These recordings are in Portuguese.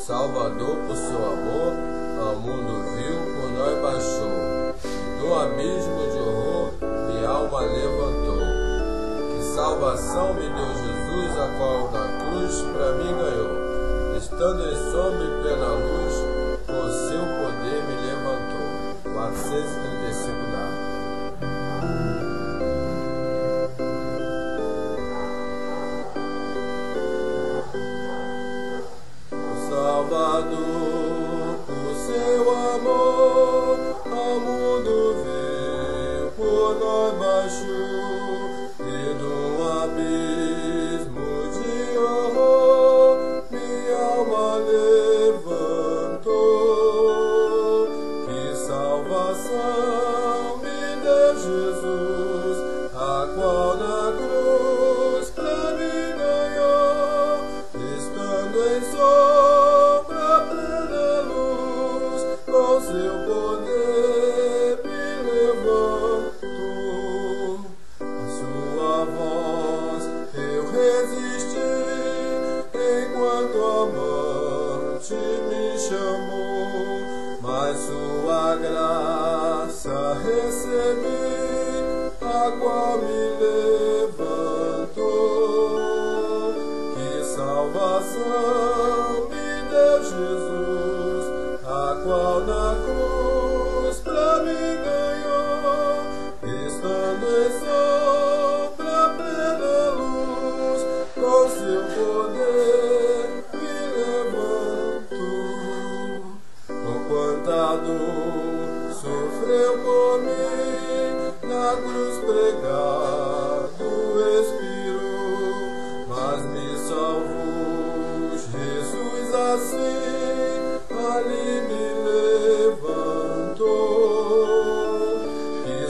Salvador, por seu amor, ao mundo vil, por nós baixou. Do abismo de horror, minha alma levantou. Que salvação me deu Jesus, a qual na cruz pra mim ganhou. Estando em sombra e plena luz, com seu poder me levantou. 435 dá. Salvador, por seu amor, ao mundo veio, por nós baixou, e do abismo de horror, minha alma levantou. Que salvação me deu Jesus, a qual na cruz pra mim ganhou, estando em sombra plena luz, com seu poder me levantou. A sua voz eu resisti, enquanto a morte me chamou, mas sua graça recebi, a qual me levantou. Que salvação me deu Jesus, a qual na cruz pra mim ganhou, estando em sombra plena luz, com seu poder me levantou. Com quanta dor sofreu por mim, na cruz pregado expirou, mas me salvou Jesus, assim ali me levantou. Que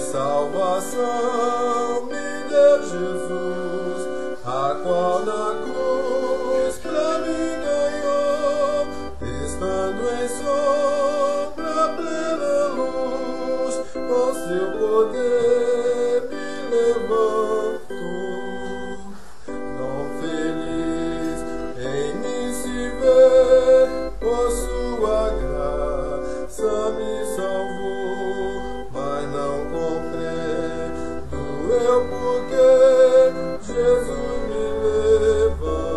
salvação me deu Jesus, a qual na cruz pra mim ganhou, estando em sombra plena luz, com seu poder me levantou. Tão feliz em mim se ver, por sua graça me salvou, mas não compreendo eu porque Jesus me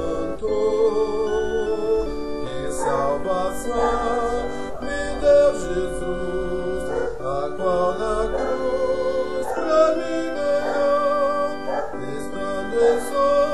levantou. Que salvação me deu Jesus, a qual na cruz pra mim ganhou, estando em sombra